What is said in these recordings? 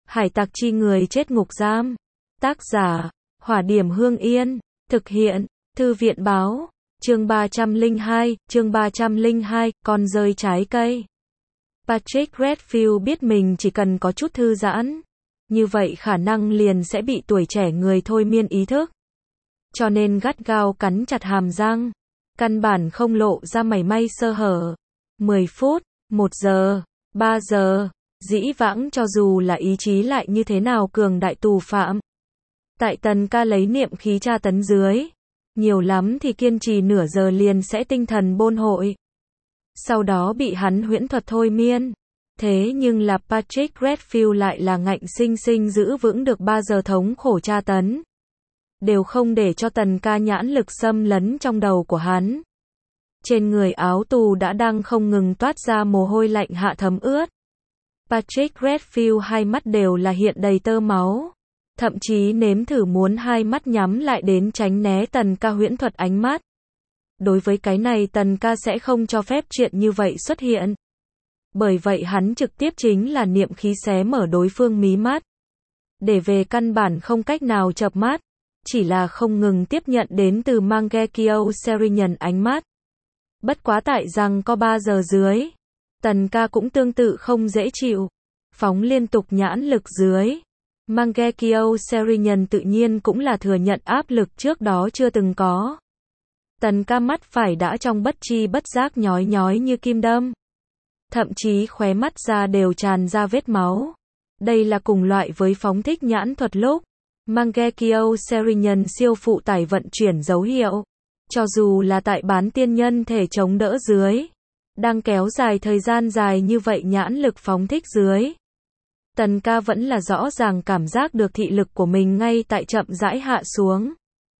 Hải tặc chi người chết ngục giam. Tác giả, Hỏa Điểm Hương Yên. Thực hiện, Thư viện Báo. Chương 302, con rơi trái cây. Patrick Redfield biết mình chỉ cần có chút thư giãn, như vậy khả năng liền sẽ bị tuổi trẻ người thôi miên ý thức. Cho nên gắt gao cắn chặt hàm răng, căn bản không lộ ra mảy may sơ hở. 10 phút, 1 giờ, 3 giờ, dĩ vãng cho dù là ý chí lại như thế nào cường đại tù phạm. Tại Tần Ca lấy niệm khí tra tấn dưới, nhiều lắm thì kiên trì nửa giờ liền sẽ tinh thần bôn hội. Sau đó bị hắn huyễn thuật thôi miên. Thế nhưng là Patrick Redfield lại là ngạnh sinh sinh giữ vững được 3 giờ thống khổ tra tấn. Đều không để cho Tần Ca nhãn lực xâm lấn trong đầu của hắn. Trên người áo tù đã đang không ngừng toát ra mồ hôi lạnh hạ thấm ướt. Patrick Redfield hai mắt đều là hiện đầy tơ máu. Thậm chí nếm thử muốn hai mắt nhắm lại đến tránh né Tần Ca huyễn thuật ánh mắt. Đối với cái này Tần Ca sẽ không cho phép chuyện như vậy xuất hiện. Bởi vậy hắn trực tiếp chính là niệm khí xé mở đối phương mí mắt. Để về căn bản không cách nào chợp mắt. Chỉ là không ngừng tiếp nhận đến từ Mangekyo Serenian ánh mắt. Bất quá tại rằng có 3 giờ dưới. Tần Ca cũng tương tự không dễ chịu. Phóng liên tục nhãn lực dưới. Mangekyo Serenian tự nhiên cũng là thừa nhận áp lực trước đó chưa từng có. Tần Ca mắt phải đã trong bất chi bất giác nhói nhói như kim đâm. Thậm chí khóe mắt ra đều tràn ra vết máu. Đây là cùng loại với phóng thích nhãn thuật lúc Mangekyo Serenian siêu phụ tải vận chuyển dấu hiệu. Cho dù là tại bán tiên nhân thể chống đỡ dưới, đang kéo dài thời gian dài như vậy nhãn lực phóng thích dưới. Tần Ca vẫn là rõ ràng cảm giác được thị lực của mình ngay tại chậm rãi hạ xuống.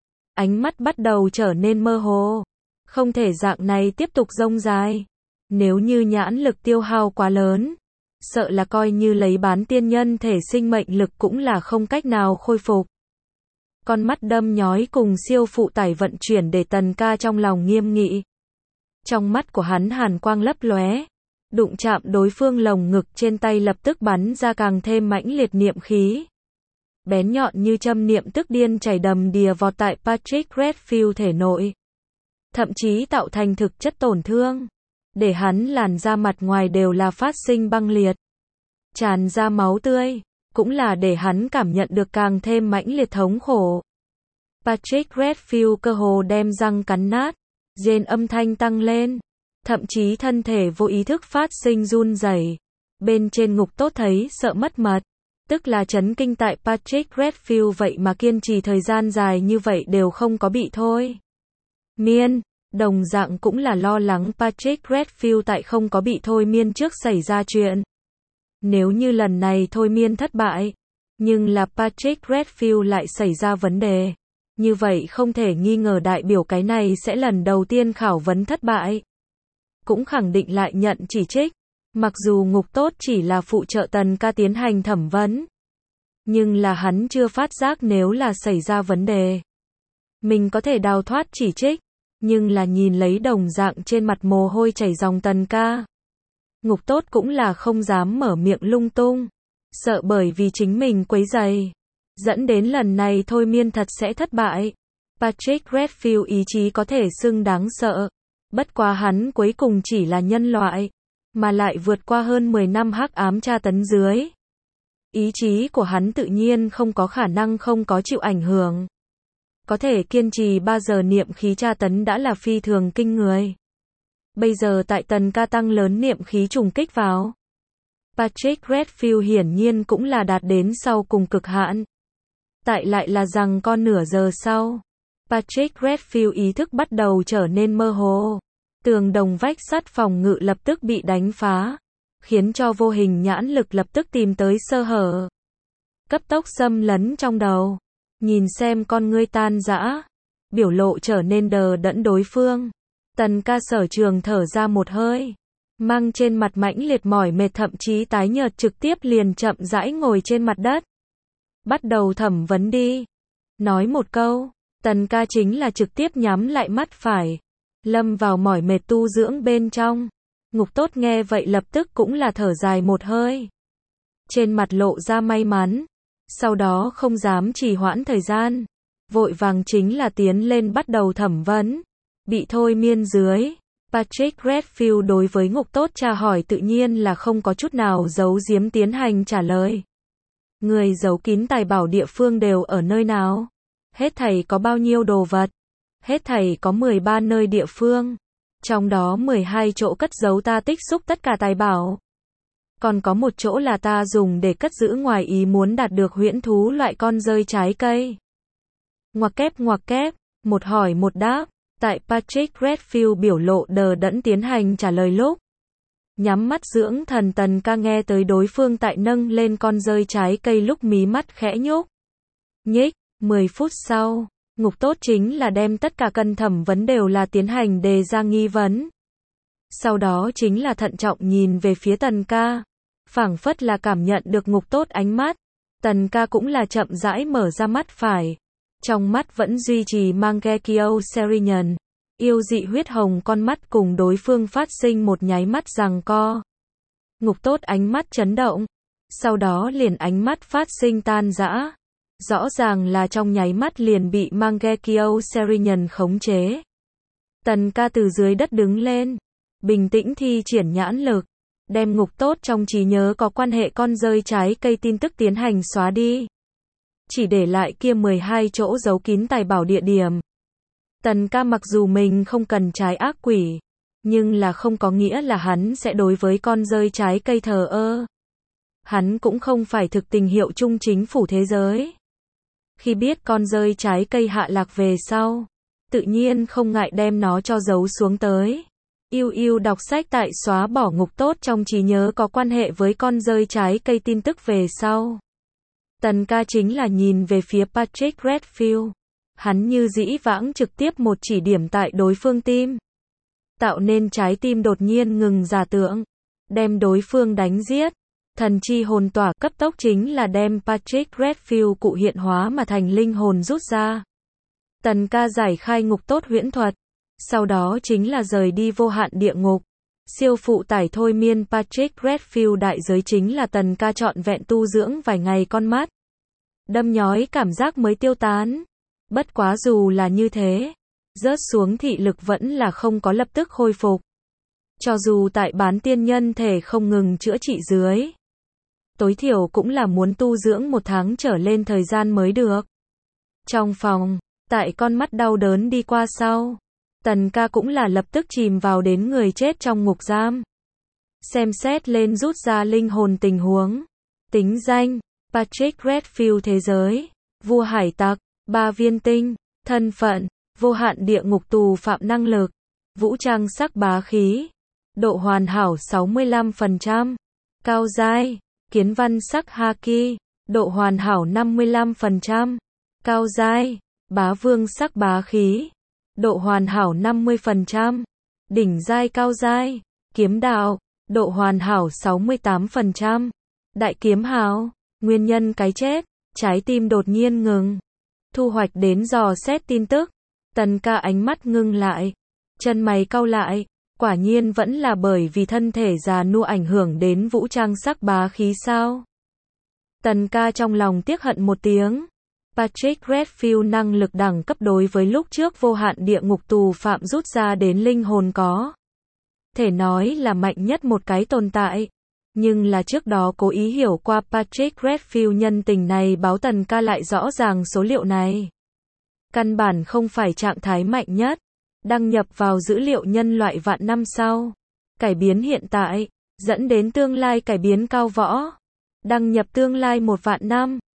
Ánh mắt bắt đầu trở nên mơ hồ. Không thể dạng này tiếp tục dông dài. Nếu như nhãn lực tiêu hao quá lớn, sợ là coi như lấy bán tiên nhân thể sinh mệnh lực cũng là không cách nào khôi phục. Con mắt đâm nhói cùng siêu phụ tải vận chuyển để Tần Ca trong lòng nghiêm nghị. Trong mắt của hắn hàn quang lấp lóe, đụng chạm đối phương lồng ngực trên tay lập tức bắn ra càng thêm mãnh liệt niệm khí. Bén nhọn như châm niệm tức điên chảy đầm đìa vọt tại Patrick Redfield thể nội. Thậm chí tạo thành thực chất tổn thương. Để hắn làn da mặt ngoài đều là phát sinh băng liệt. Tràn ra máu tươi. Cũng là để hắn cảm nhận được càng thêm mãnh liệt thống khổ. Patrick Redfield cơ hồ đem răng cắn nát. Rên âm thanh tăng lên. Thậm chí thân thể vô ý thức phát sinh run rẩy. Bên trên ngục tốt thấy sợ mất mật. Tức là chấn kinh tại Patrick Redfield vậy mà kiên trì thời gian dài như vậy đều không có bị thôi miên. Đồng dạng cũng là lo lắng Patrick Redfield tại không có bị thôi miên trước xảy ra chuyện. Nếu như lần này thôi miên thất bại, nhưng là Patrick Redfield lại xảy ra vấn đề. Như vậy không thể nghi ngờ đại biểu cái này sẽ lần đầu tiên khảo vấn thất bại. Cũng khẳng định lại nhận chỉ trích. Mặc dù ngục tốt chỉ là phụ trợ Tần Ca tiến hành thẩm vấn. Nhưng là hắn chưa phát giác nếu là xảy ra vấn đề. Mình có thể đào thoát chỉ trích. Nhưng là nhìn lấy đồng dạng trên mặt mồ hôi chảy ròng Tần Ca. Ngục tốt cũng là không dám mở miệng lung tung. Sợ bởi vì chính mình quấy rầy. Dẫn đến lần này thôi miên thật sẽ thất bại. Patrick Redfield ý chí có thể xưng đáng sợ. Bất quá hắn cuối cùng chỉ là nhân loại. Mà lại vượt qua hơn 10 năm hắc ám tra tấn dưới. Ý chí của hắn tự nhiên không có khả năng không có chịu ảnh hưởng. Có thể kiên trì 3 giờ niệm khí tra tấn đã là phi thường kinh người. Bây giờ tại Tần Ca tăng lớn niệm khí trùng kích vào. Patrick Redfield hiển nhiên cũng là đạt đến sau cùng cực hạn. Tại lại là rằng con nửa giờ sau. Patrick Redfield ý thức bắt đầu trở nên mơ hồ. Tường đồng vách sắt phòng ngự lập tức bị đánh phá. Khiến cho vô hình nhãn lực lập tức tìm tới sơ hở. Cấp tốc xâm lấn trong đầu. Nhìn xem con ngươi tan rã. Biểu lộ trở nên đờ đẫn đối phương. Tần Ca Sở Trường thở ra một hơi. Mang trên mặt mãnh liệt mỏi mệt thậm chí tái nhợt trực tiếp liền chậm rãi ngồi trên mặt đất. Bắt đầu thẩm vấn đi. Nói một câu. Tần Ca chính là trực tiếp nhắm lại mắt phải. Lâm vào mỏi mệt tu dưỡng bên trong. Ngục tốt nghe vậy lập tức cũng là thở dài một hơi. trên mặt lộ ra may mắn, sau đó không dám trì hoãn thời gian, vội vàng chính là tiến lên bắt đầu thẩm vấn. Bị thôi miên dưới, Patrick Redfield đối với Ngục Tốt tra hỏi tự nhiên là không có chút nào giấu giếm tiến hành trả lời. Người giấu kín tài bảo địa phương đều ở nơi nào? Hết thảy có bao nhiêu đồ vật? Hết thảy có 13 nơi địa phương. Trong đó 12 chỗ cất giấu ta tích xúc tất cả tài bảo. Còn có một chỗ là ta dùng để cất giữ ngoài ý muốn đạt được huyễn thú loại con rơi trái cây. Ngoặc kép, một hỏi một đáp. Tại Patrick Redfield biểu lộ đờ đẫn tiến hành trả lời lúc nhắm mắt dưỡng thần, Tần Ca nghe tới đối phương tại nâng lên con rơi trái cây lúc mí mắt khẽ nhích. 10 phút sau, Ngục Tốt chính là đem tất cả cần thẩm vấn đều là tiến hành đề ra nghi vấn. Sau đó chính là thận trọng nhìn về phía Tần Ca, phảng phất là cảm nhận được Ngục Tốt ánh mắt. Tần Ca cũng là chậm rãi mở ra mắt phải. Trong mắt vẫn duy trì Mangekyo Serenian, yêu dị huyết hồng con mắt cùng đối phương phát sinh một nháy mắt giằng co. Ngục Tốt ánh mắt chấn động, sau đó liền ánh mắt phát sinh tan rã. Rõ ràng là trong nháy mắt liền bị Mangekyo Serenian khống chế. Tần Ca từ dưới đất đứng lên, bình tĩnh thi triển nhãn lực, đem Ngục Tốt trong trí nhớ có quan hệ con rơi trái cây tin tức tiến hành xóa đi. Chỉ để lại kia 12 chỗ giấu kín tài bảo địa điểm. Tần Ca mặc dù mình không cần trái ác quỷ, nhưng là không có nghĩa là hắn sẽ đối với con rơi trái cây thờ ơ. Hắn cũng không phải thực tình hiệu chung chính phủ thế giới. Khi biết con rơi trái cây hạ lạc về sau, tự nhiên không ngại đem nó cho giấu xuống tới. Yêu đọc sách tại xóa bỏ Ngục Tốt trong trí nhớ có quan hệ với con rơi trái cây tin tức về sau. Tần Ca chính là nhìn về phía Patrick Redfield. Hắn như dĩ vãng trực tiếp một chỉ điểm tại đối phương tim. Tạo nên trái tim đột nhiên ngừng giả tưởng. Đem đối phương đánh giết. Thần chi hồn tỏa cấp tốc chính là đem Patrick Redfield cụ hiện hóa mà thành linh hồn rút ra. Tần Ca giải khai Ngục Tốt huyễn thuật. Sau đó chính là rời đi vô hạn địa ngục. Siêu phụ tải thôi miên Patrick Redfield đại giới chính là Tần Ca trọn vẹn tu dưỡng vài ngày con mắt. Đâm nhói cảm giác mới tiêu tán. Bất quá dù là như thế, rớt xuống thị lực vẫn là không có lập tức khôi phục. Cho dù tại bán tiên nhân thể không ngừng chữa trị dưới, tối thiểu cũng là muốn tu dưỡng 1 tháng trở lên thời gian mới được. Trong phòng, tại con mắt đau đớn đi qua sau, Tần Ca cũng là lập tức chìm vào đến người chết trong ngục giam. Xem xét lên rút ra linh hồn tình huống. Tính danh, Patrick Redfield thế giới, vua hải tặc, 3 viên tinh, thân phận, vô hạn địa ngục tù phạm năng lực, vũ trang sắc bá khí, độ hoàn hảo 65%, cao giai, kiến văn sắc haki, độ hoàn hảo 55%, cao giai, bá vương sắc bá khí, độ hoàn hảo 50%, đỉnh giai cao giai, kiếm đạo, độ hoàn hảo 68%, đại kiếm hào, nguyên nhân cái chết, trái tim đột nhiên ngừng. Thu hoạch đến dò xét tin tức, Tần Ca ánh mắt ngưng lại, chân mày cau lại, quả nhiên vẫn là bởi vì thân thể già nua ảnh hưởng đến vũ trang sắc bá khí sao. Tần Ca trong lòng tiếc hận một tiếng. Patrick Redfield năng lực đẳng cấp đối với lúc trước vô hạn địa ngục tù phạm rút ra đến linh hồn có thể nói là mạnh nhất một cái tồn tại. Nhưng là trước đó cố ý hiểu qua Patrick Redfield nhân tình này báo Tần Ca lại rõ ràng số liệu này. Căn bản không phải trạng thái mạnh nhất. Đăng nhập vào dữ liệu nhân loại vạn năm sau. Cải biến hiện tại, dẫn đến tương lai cải biến cao võ. Đăng nhập tương lai 1 vạn năm.